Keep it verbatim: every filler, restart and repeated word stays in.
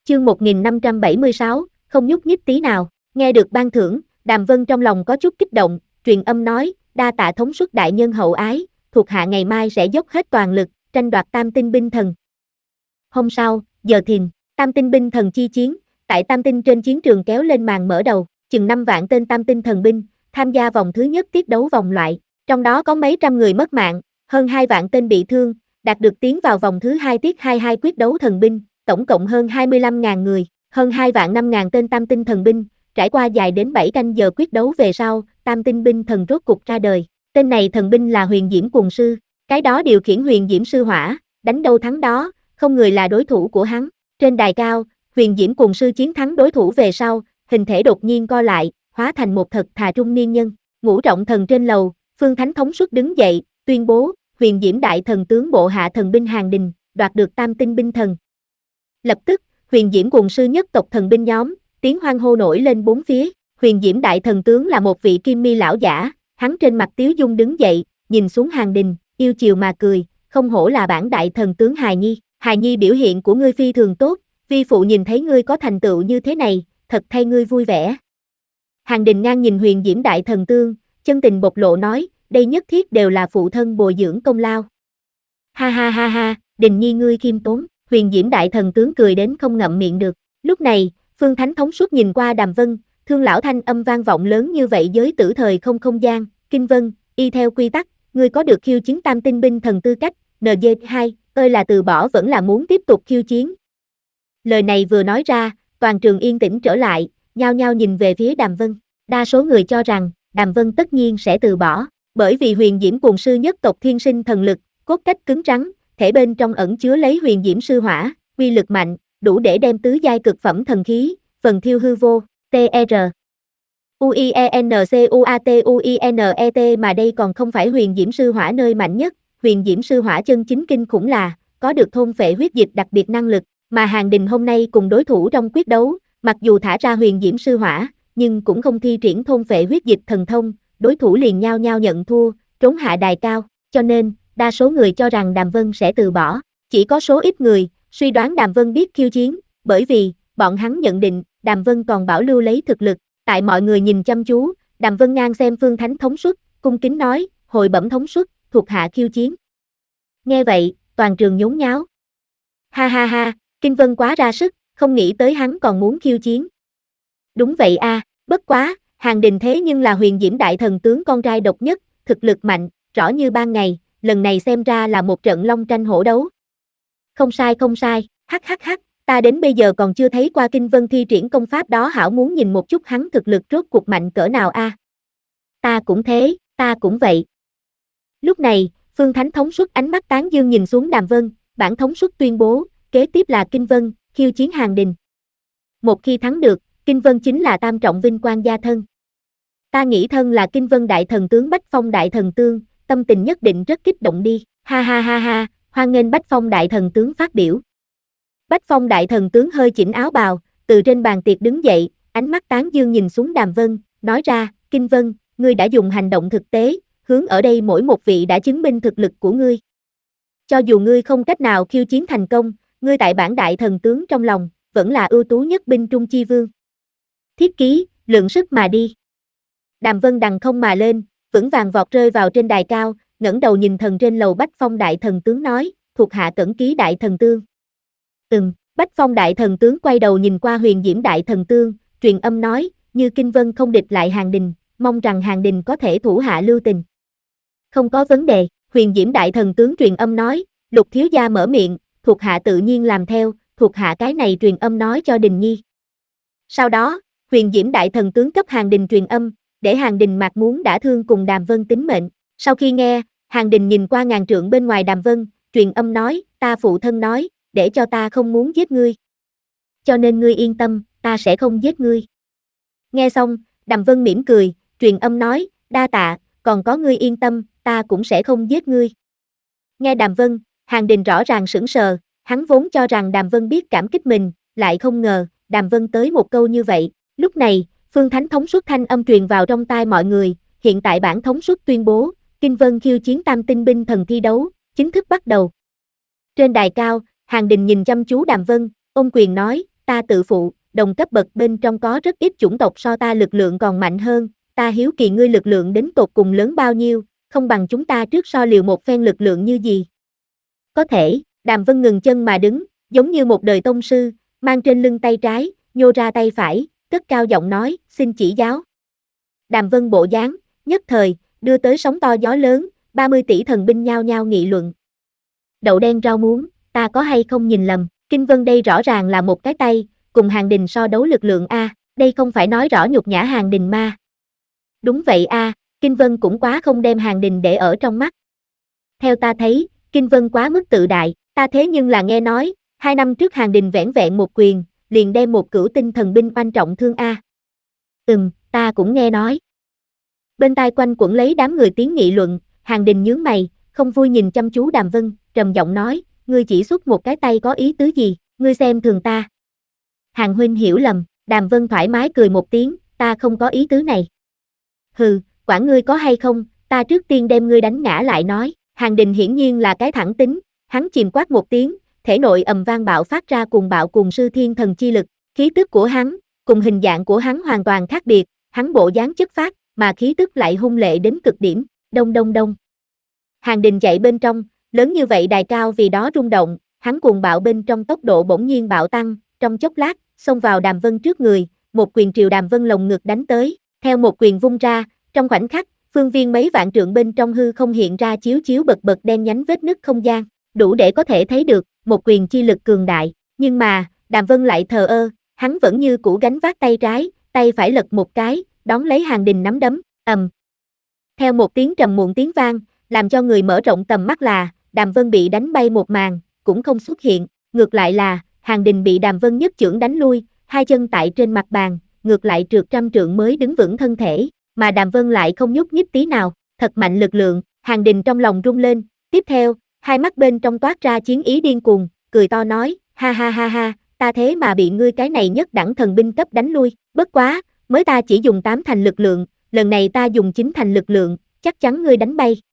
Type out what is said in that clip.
Chương một nghìn năm trăm bảy mươi sáu, không nhúc nhích tí nào. Nghe được ban thưởng, Đàm Vân trong lòng có chút kích động, truyền âm nói, đa tạ thống suất đại nhân hậu ái, thuộc hạ ngày mai sẽ dốc hết toàn lực, tranh đoạt tam tinh binh thần. Hôm sau, giờ thìn, tam tinh binh thần chi chiến, tại tam tinh trên chiến trường kéo lên màn mở đầu, chừng năm vạn tên tam tinh thần binh, tham gia vòng thứ nhất tiết đấu vòng loại, trong đó có mấy trăm người mất mạng, hơn hai vạn tên bị thương, đạt được tiến vào vòng thứ hai tiết hai mươi hai quyết đấu thần binh, tổng cộng hơn hai mươi lăm nghìn người, hơn hai vạn năm nghìn tên tam tinh thần binh, trải qua dài đến bảy canh giờ quyết đấu về sau, tam tinh binh thần rốt cục ra đời. Tên này thần binh là Huyền Diễm Cuồng Sư, cái đó điều khiển Huyền Diễm Sư Hỏa, đánh đâu thắng đó, không người là đối thủ của hắn. Trên đài cao, Huyền Diễm Cuồng Sư chiến thắng đối thủ về sau, hình thể đột nhiên co lại, hóa thành một thật thà trung niên nhân. Ngũ trọng thần trên lầu, Phương Thánh thống suất đứng dậy, tuyên bố, Huyền Diễm Đại Thần tướng bộ hạ thần binh Hàng Đình, đoạt được tam tinh binh thần. Lập tức, Huyền Diễm Cuồng Sư nhất tộc thần binh nhóm, tiếng hoan hô nổi lên bốn phía. Huyền Diễm Đại Thần tướng là một vị kim mi lão giả, hắn trên mặt tiếu dung đứng dậy, nhìn xuống Hàng Đình, yêu chiều mà cười, không hổ là bản đại thần tướng Hài Nhi. Hài Nhi, biểu hiện của ngươi phi thường tốt, vi phụ nhìn thấy ngươi có thành tựu như thế này, thật thay ngươi vui vẻ. Hàng Đình ngang nhìn Huyền Diễm Đại Thần tướng, chân tình bộc lộ nói, đây nhất thiết đều là phụ thân bồi dưỡng công lao. Ha ha ha ha, Đình Nhi ngươi khiêm tốn. Huyền Diễm Đại Thần tướng cười đến không ngậm miệng được. Lúc này, Phương Thánh thống suất nhìn qua Đàm Vân, thương lão thanh âm vang vọng lớn như vậy giới tử thời không không gian, Kinh Vân, y theo quy tắc, ngươi có được khiêu chiến tam tinh binh thần tư cách, en giê hai, ơi là từ bỏ vẫn là muốn tiếp tục khiêu chiến. Lời này vừa nói ra, toàn trường yên tĩnh trở lại, nhao nhao nhìn về phía Đàm Vân. Đa số người cho rằng, Đàm Vân tất nhiên sẽ từ bỏ, bởi vì Huyền Diễm Cuồng Sư nhất tộc thiên sinh thần lực, cốt cách cứng rắn, thể bên trong ẩn chứa lấy Huyền Diễm Sư Hỏa, uy lực mạnh, đủ để đem tứ giai cực phẩm thần khí, phần thiêu hư vô, tê rờ. u i e n c u a t u i n e t mà đây còn không phải Huyền Diễm Sư Hỏa nơi mạnh nhất, Huyền Diễm Sư Hỏa chân chính kinh khủng là, có được thôn phệ huyết dịch đặc biệt năng lực, mà Hàng Đình hôm nay cùng đối thủ trong quyết đấu, mặc dù thả ra Huyền Diễm Sư Hỏa, nhưng cũng không thi triển thôn phệ huyết dịch thần thông, đối thủ liền nhao nhao nhận thua, trốn hạ đài cao, cho nên, đa số người cho rằng Đàm Vân sẽ từ bỏ, chỉ có số ít người, suy đoán Đàm Vân biết khiêu chiến, bởi vì, bọn hắn nhận định, Đàm Vân còn bảo lưu lấy thực lực, tại mọi người nhìn chăm chú, Đàm Vân ngang xem Phương Thánh thống suất, cung kính nói, hồi bẩm thống suất, thuộc hạ khiêu chiến. Nghe vậy, toàn trường nhốn nháo. Ha ha ha, Kinh Vân quá ra sức, không nghĩ tới hắn còn muốn khiêu chiến. Đúng vậy a, à, bất quá, Hàng Đình thế nhưng là Huyền Diễm Đại Thần tướng con trai độc nhất, thực lực mạnh, rõ như ban ngày, lần này xem ra là một trận long tranh hổ đấu. Không sai không sai, hắc hắc hắc, ta đến bây giờ còn chưa thấy qua Kinh Vân thi triển công pháp đó, hảo muốn nhìn một chút hắn thực lực rốt cuộc mạnh cỡ nào a. À? Ta cũng thế, ta cũng vậy. Lúc này, Phương Thánh thống suất ánh mắt tán dương nhìn xuống Đàm Vân, bản thống suất tuyên bố, kế tiếp là Kinh Vân, khiêu chiến Hàng Đình. Một khi thắng được, Kinh Vân chính là tam trọng vinh quang gia thân. Ta nghĩ thân là Kinh Vân Đại Thần tướng Bách Phong Đại Thần tướng, tâm tình nhất định rất kích động đi, ha ha ha ha, hoan nghênh Bách Phong Đại Thần tướng phát biểu. Bách Phong Đại Thần tướng hơi chỉnh áo bào, từ trên bàn tiệc đứng dậy, ánh mắt tán dương nhìn xuống Đàm Vân, nói ra, Kinh Vân, ngươi đã dùng hành động thực tế, hướng ở đây mỗi một vị đã chứng minh thực lực của ngươi. Cho dù ngươi không cách nào khiêu chiến thành công, ngươi tại bản Đại Thần tướng trong lòng, vẫn là ưu tú nhất binh trung chi vương. Thiết ký, lượng sức mà đi. Đàm Vân đằng không mà lên, vững vàng vọt rơi vào trên đài cao, ngẩng đầu nhìn thần trên lầu Bách Phong Đại Thần tướng nói, thuộc hạ cẩn ký Đại Thần tướng. Ừm, Bách Phong Đại Thần tướng quay đầu nhìn qua Huyền Diễm Đại Thần tướng, truyền âm nói, như Kinh Vân không địch lại Hàng Đình, mong rằng Hàng Đình có thể thủ hạ lưu tình. Không có vấn đề, Huyền Diễm Đại Thần tướng truyền âm nói, Lục thiếu gia mở miệng, thuộc hạ tự nhiên làm theo, thuộc hạ cái này truyền âm nói cho Đình Nhi. Sau đó, Huyền Diễm Đại Thần tướng cấp Hàng Đình truyền âm, để Hàng Đình mạc muốn đã thương cùng Đàm Vân tính mệnh. Sau khi nghe, Hàng Đình nhìn qua ngàn trượng bên ngoài Đàm Vân, truyền âm nói, ta phụ thân nói, để cho ta không muốn giết ngươi. Cho nên ngươi yên tâm, ta sẽ không giết ngươi. Nghe xong, Đàm Vân mỉm cười, truyền âm nói, đa tạ, còn có ngươi yên tâm, ta cũng sẽ không giết ngươi. Nghe Đàm Vân, Hàng Đình rõ ràng sững sờ, hắn vốn cho rằng Đàm Vân biết cảm kích mình, lại không ngờ, Đàm Vân tới một câu như vậy. Lúc này, Phương Thánh thống suất thanh âm truyền vào trong tai mọi người, hiện tại bản thống suất tuyên bố, Kinh Vân khiêu chiến tam tinh binh thần thi đấu, chính thức bắt đầu. Trên đài cao, Hàng Đình nhìn chăm chú Đàm Vân, ôm quyền nói, ta tự phụ, đồng cấp bậc bên trong có rất ít chủng tộc so ta lực lượng còn mạnh hơn, ta hiếu kỳ ngươi lực lượng đến tột cùng lớn bao nhiêu, không bằng chúng ta trước so liều một phen lực lượng như gì. Có thể, Đàm Vân ngừng chân mà đứng, giống như một đời tông sư, mang trên lưng tay trái, nhô ra tay phải, cất cao giọng nói, xin chỉ giáo. Đàm Vân bộ dáng, nhất thời, đưa tới sóng to gió lớn, ba mươi tỷ thần binh nhao nhao nghị luận. Đậu đen rau muống, ta có hay không nhìn lầm, Kinh Vân đây rõ ràng là một cái tay, cùng Hàn Đình so đấu lực lượng a, đây không phải nói rõ nhục nhã Hàn Đình ma. Đúng vậy a, Kinh Vân cũng quá không đem Hàn Đình để ở trong mắt. Theo ta thấy, Kinh Vân quá mức tự đại, ta thế nhưng là nghe nói, hai năm trước Hàn Đình vẻn vẹn một quyền, liền đem một cửu tinh thần binh oanh trọng thương a. Ừm, ta cũng nghe nói. Bên tai quanh quẩn lấy đám người tiếng nghị luận, Hàn Đình nhướng mày, không vui nhìn chăm chú Đàm Vân, trầm giọng nói, ngươi chỉ xuất một cái tay có ý tứ gì, ngươi xem thường ta. Hàn huynh hiểu lầm, Đàm Vân thoải mái cười một tiếng, ta không có ý tứ này. Hừ, quản ngươi có hay không, ta trước tiên đem ngươi đánh ngã lại nói, Hàn Đình hiển nhiên là cái thẳng tính, hắn chìm quát một tiếng, thể nội ầm vang bạo phát ra cùng bạo cùng sư thiên thần chi lực, khí tức của hắn, cùng hình dạng của hắn hoàn toàn khác biệt, hắn bộ dáng chất phát, mà khí tức lại hung lệ đến cực điểm, đông đông đông. Hàn Đình chạy bên trong, lớn như vậy đài cao vì đó rung động, hắn cuồng bạo bên trong tốc độ bỗng nhiên bạo tăng, trong chốc lát, xông vào Đàm Vân trước người, một quyền triều Đàm Vân lồng ngực đánh tới, theo một quyền vung ra, trong khoảnh khắc, phương viên mấy vạn trượng bên trong hư không hiện ra chiếu chiếu bật bật đen nhánh vết nứt không gian, đủ để có thể thấy được, một quyền chi lực cường đại, nhưng mà, Đàm Vân lại thờ ơ, hắn vẫn như cũ gánh vác tay trái, tay phải lật một cái, đón lấy Hàn Đình nắm đấm, ầm. Theo một tiếng trầm muộn tiếng vang, làm cho người mở rộng tầm mắt là, Đàm Vân bị đánh bay một màn, cũng không xuất hiện, ngược lại là, Hàn Đình bị Đàm Vân nhất chưởng đánh lui, hai chân tại trên mặt bàn, ngược lại trượt trăm trượng mới đứng vững thân thể, mà Đàm Vân lại không nhúc nhích tí nào, thật mạnh lực lượng, Hàn Đình trong lòng rung lên, tiếp theo, hai mắt bên trong toát ra chiến ý điên cuồng, cười to nói, ha ha ha ha, ta thế mà bị ngươi cái này nhất đẳng thần binh cấp đánh lui, bất quá, mới ta chỉ dùng tám thành lực lượng, lần này ta dùng chín thành lực lượng, chắc chắn ngươi đánh bay.